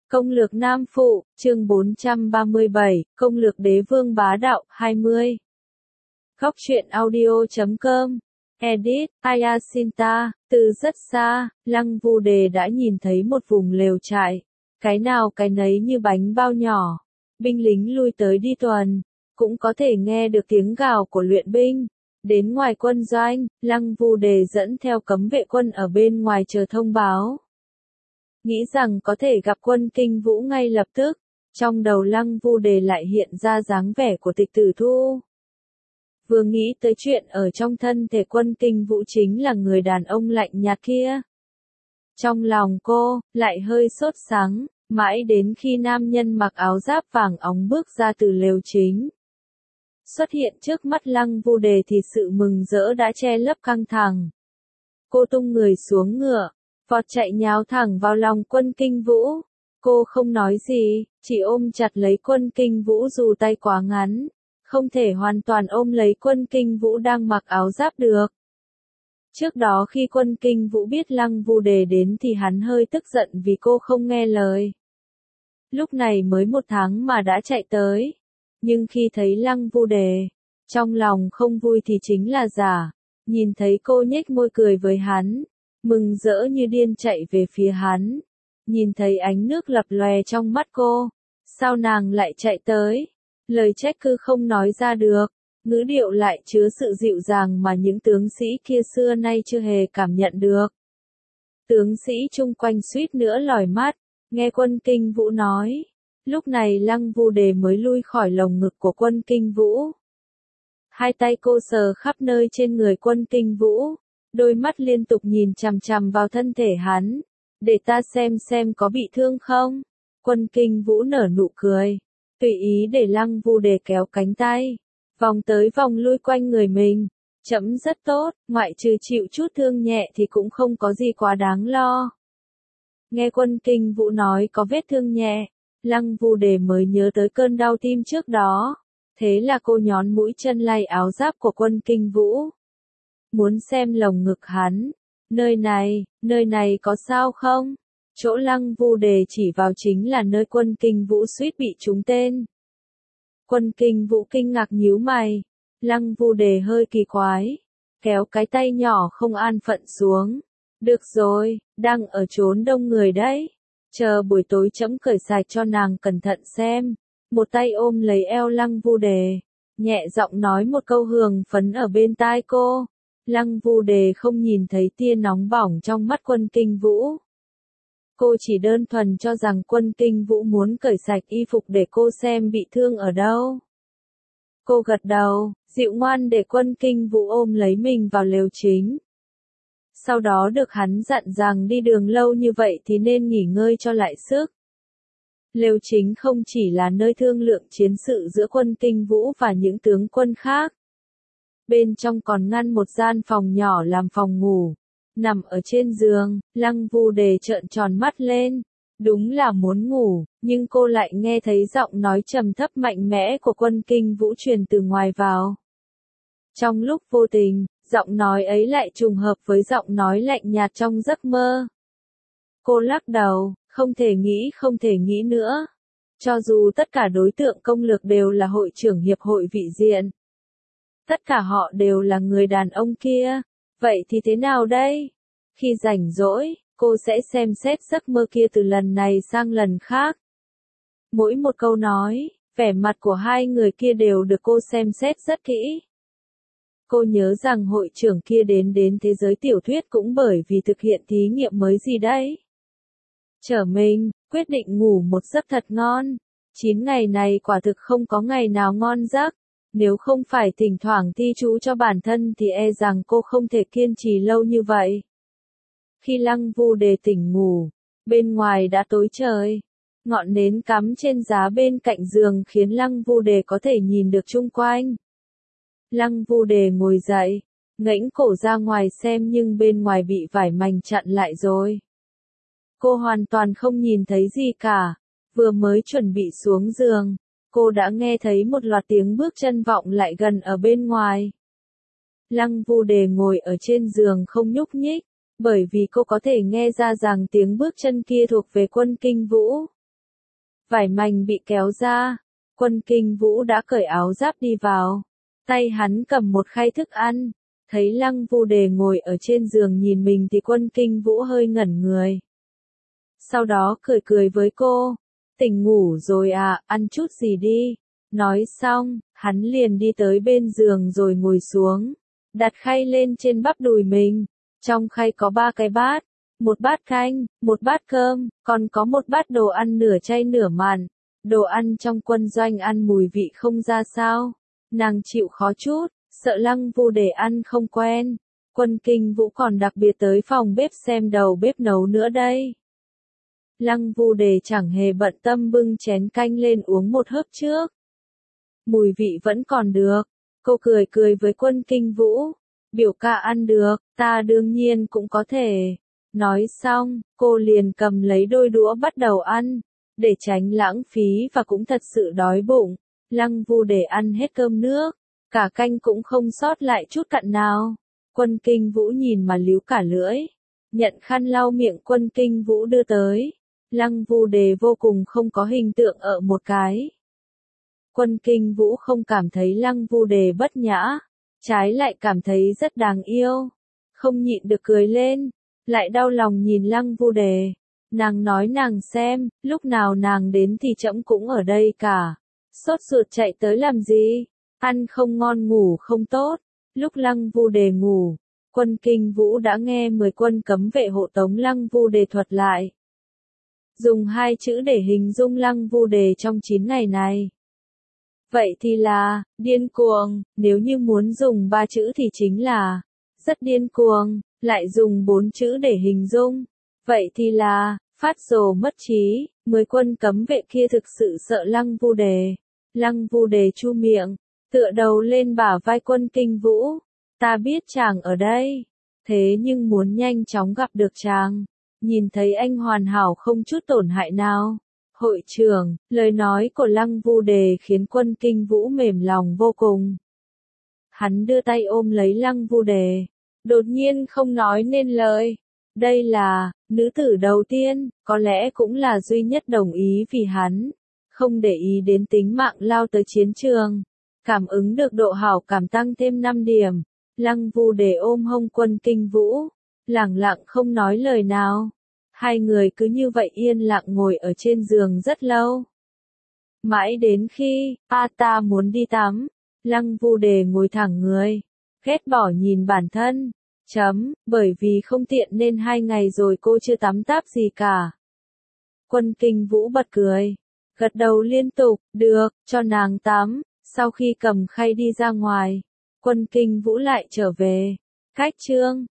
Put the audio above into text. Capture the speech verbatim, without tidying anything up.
Công lược Nam Phụ, chương bốn trăm ba mươi bảy, Công lược Đế Vương Bá Đạo, hai mươi. Góc truyện audio chấm com. Edit, Ayasinta, từ rất xa, Lăng Vu Đề đã nhìn thấy một vùng lều trại. Cái nào cái nấy như bánh bao nhỏ. Binh lính lui tới đi tuần. Cũng có thể nghe được tiếng gào của luyện binh. Đến ngoài quân doanh, Lăng Vu Đề dẫn theo cấm vệ quân ở bên ngoài chờ thông báo. Nghĩ rằng có thể gặp quân Kinh Vũ ngay lập tức, trong đầu Lăng Vu Đề lại hiện ra dáng vẻ của Tịch Tử Thu. Vừa nghĩ tới chuyện ở trong thân thể quân Kinh Vũ chính là người đàn ông lạnh nhạt kia. Trong lòng cô, lại hơi sốt sắng, mãi đến khi nam nhân mặc áo giáp vàng óng bước ra từ lều chính. Xuất hiện trước mắt Lăng Vu Đề thì sự mừng rỡ đã che lấp căng thẳng. Cô tung người xuống ngựa, vọt chạy nhào thẳng vào lòng quân Kinh Vũ. Cô không nói gì, chỉ ôm chặt lấy quân Kinh Vũ dù tay quá ngắn. Không thể hoàn toàn ôm lấy quân Kinh Vũ đang mặc áo giáp được. Trước đó khi quân Kinh Vũ biết Lăng Vu Đề đến thì hắn hơi tức giận vì cô không nghe lời. Lúc này mới một tháng mà đã chạy tới. Nhưng khi thấy Lăng Vu Đề, trong lòng không vui thì chính là giả. Nhìn thấy cô nhếch môi cười với hắn, mừng rỡ như điên chạy về phía hắn. Nhìn thấy ánh nước lập lòe trong mắt cô, sao nàng lại chạy tới? Lời trách cứ không nói ra được, ngữ điệu lại chứa sự dịu dàng mà những tướng sĩ kia xưa nay chưa hề cảm nhận được. Tướng sĩ chung quanh suýt nữa lòi mắt, nghe quân Kinh Vũ nói. Lúc này Lăng Vu Đề mới lui khỏi lồng ngực của quân Kinh Vũ. Hai tay cô sờ khắp nơi trên người quân Kinh Vũ, đôi mắt liên tục nhìn chằm chằm vào thân thể hắn. Để ta xem xem có bị thương không? Quân Kinh Vũ nở nụ cười, tùy ý để Lăng Vu Đề kéo cánh tay, vòng tới vòng lui quanh người mình. Chấm rất tốt, ngoại trừ chịu chút thương nhẹ thì cũng không có gì quá đáng lo. Nghe quân Kinh Vũ nói có vết thương nhẹ, Lăng Vu Đề mới nhớ tới cơn đau tim trước đó. Thế là cô nhón mũi chân lay áo giáp của quân Kinh Vũ. Muốn xem lồng ngực hắn. Nơi này, nơi này có sao không? Chỗ Lăng Vu Đề chỉ vào chính là nơi quân Kinh Vũ suýt bị trúng tên. Quân Kinh Vũ kinh ngạc nhíu mày. Lăng Vu Đề hơi kỳ quái, kéo cái tay nhỏ không an phận xuống. Được rồi, đang ở chốn đông người đấy. Chờ buổi tối chấm cởi sạch cho nàng cẩn thận xem. Một tay ôm lấy eo Lăng Vu Đề, nhẹ giọng nói một câu hương phấn ở bên tai cô. Lăng Vu Đề không nhìn thấy tia nóng bỏng trong mắt quân Kinh Vũ. Cô chỉ đơn thuần cho rằng quân Kinh Vũ muốn cởi sạch y phục để cô xem bị thương ở đâu. Cô gật đầu, dịu ngoan để quân Kinh Vũ ôm lấy mình vào lều chính. Sau đó được hắn dặn rằng đi đường lâu như vậy thì nên nghỉ ngơi cho lại sức. Lều chính không chỉ là nơi thương lượng chiến sự giữa quân Kinh Vũ và những tướng quân khác. Bên trong còn ngăn một gian phòng nhỏ làm phòng ngủ. Nằm ở trên giường, Lăng Vu Đề trợn tròn mắt lên. Đúng là muốn ngủ, nhưng cô lại nghe thấy giọng nói trầm thấp mạnh mẽ của quân Kinh Vũ truyền từ ngoài vào. Trong lúc vô tình, giọng nói ấy lại trùng hợp với giọng nói lạnh nhạt trong giấc mơ. Cô lắc đầu, không thể nghĩ không thể nghĩ nữa. Cho dù tất cả đối tượng công lược đều là hội trưởng hiệp hội vị diện. Tất cả họ đều là người đàn ông kia. Vậy thì thế nào đây? Khi rảnh rỗi, cô sẽ xem xét giấc mơ kia từ lần này sang lần khác. Mỗi một câu nói, vẻ mặt của hai người kia đều được cô xem xét rất kỹ. Cô nhớ rằng hội trưởng kia đến đến thế giới tiểu thuyết cũng bởi vì thực hiện thí nghiệm mới gì đấy. Trở mình, quyết định ngủ một giấc thật ngon. Chín ngày này quả thực không có ngày nào ngon giấc. Nếu không phải thỉnh thoảng thi chú cho bản thân thì e rằng cô không thể kiên trì lâu như vậy. Khi Lăng Vu Đề tỉnh ngủ, bên ngoài đã tối trời. Ngọn nến cắm trên giá bên cạnh giường khiến Lăng Vu Đề có thể nhìn được chung quanh. Lăng Vu Đề ngồi dậy, ngẩng cổ ra ngoài xem nhưng bên ngoài bị vải mành chặn lại rồi. Cô hoàn toàn không nhìn thấy gì cả. Vừa mới chuẩn bị xuống giường, cô đã nghe thấy một loạt tiếng bước chân vọng lại gần ở bên ngoài. Lăng Vu Đề ngồi ở trên giường không nhúc nhích, bởi vì cô có thể nghe ra rằng tiếng bước chân kia thuộc về quân Kinh Vũ. vải mành bị kéo ra. Quân Kinh Vũ đã cởi áo giáp đi vào. Tay hắn cầm một khay thức ăn. Thấy Lăng Vu Đề ngồi ở trên giường nhìn mình thì Quân Kinh Vũ hơi ngẩn người. Sau đó cười cười với cô. Tỉnh ngủ rồi à, ăn chút gì đi. Nói xong, hắn liền đi tới bên giường rồi ngồi xuống. Đặt khay lên trên bắp đùi mình. Trong khay có ba cái bát. Một bát canh, một bát cơm, còn có một bát đồ ăn nửa chay nửa mặn. Đồ ăn trong quân doanh ăn mùi vị không ra sao. Nàng chịu khó chút, sợ Lăng Vu Đề ăn không quen. Quân Kinh Vũ còn đặc biệt tới phòng bếp xem đầu bếp nấu nữa đây. Lăng Vu Đề chẳng hề bận tâm bưng chén canh lên uống một hớp trước. Mùi vị vẫn còn được. Cô cười cười với Quân Kinh Vũ. Biểu ca ăn được, ta đương nhiên cũng có thể. Nói xong, cô liền cầm lấy đôi đũa bắt đầu ăn. Để tránh lãng phí và cũng thật sự đói bụng. Lăng Vu Đề ăn hết cơm nước. Cả canh cũng không sót lại chút cặn nào. Quân Kinh Vũ nhìn mà líu cả lưỡi. Nhận khăn lau miệng Quân Kinh Vũ đưa tới. Lăng Vu Đề vô cùng không có hình tượng ở một cái. Quân Kinh Vũ không cảm thấy Lăng Vu Đề bất nhã. Trái lại cảm thấy rất đáng yêu. Không nhịn được cười lên. Lại đau lòng nhìn Lăng Vu Đề. Nàng nói nàng xem, lúc nào nàng đến thì trẫm cũng ở đây cả. Sốt ruột chạy tới làm gì? Ăn không ngon ngủ không tốt. Lúc Lăng Vu Đề ngủ, Quân Kinh Vũ đã nghe mười quân cấm vệ hộ tống Lăng Vu Đề thuật lại. Dùng hai chữ để hình dung Lăng Vu Đề trong chín ngày này. Vậy thì là, điên cuồng, nếu như muốn dùng ba chữ thì chính là, rất điên cuồng, lại dùng bốn chữ để hình dung. Vậy thì là, phát rồ mất trí, mười quân cấm vệ kia thực sự sợ Lăng Vu Đề. Lăng Vu Đề chu miệng, tựa đầu lên bả vai Quân Kinh Vũ. Ta biết chàng ở đây, thế nhưng muốn nhanh chóng gặp được chàng. Nhìn thấy anh hoàn hảo không chút tổn hại nào. Hội trưởng, lời nói của Lăng Vu Đề khiến Quân Kinh Vũ mềm lòng vô cùng. Hắn đưa tay ôm lấy Lăng Vu Đề, đột nhiên không nói nên lời. Đây là, nữ tử đầu tiên, có lẽ cũng là duy nhất đồng ý vì hắn. Không để ý đến tính mạng lao tới chiến trường. Cảm ứng được độ hảo cảm tăng thêm năm điểm. Lăng Vu Đề ôm hông Quân Kinh Vũ. Lẳng lặng không nói lời nào. Hai người cứ như vậy yên lặng ngồi ở trên giường rất lâu. Mãi đến khi, a ta muốn đi tắm. Lăng Vu Đề ngồi thẳng người. Ghét bỏ nhìn bản thân. Chấm, bởi vì không tiện nên hai ngày rồi cô chưa tắm táp gì cả. Quân Kinh Vũ bật cười. Gật đầu liên tục, được, cho nàng tắm. Sau khi cầm khay đi ra ngoài, Quân Kinh Vũ lại trở về. Cách chương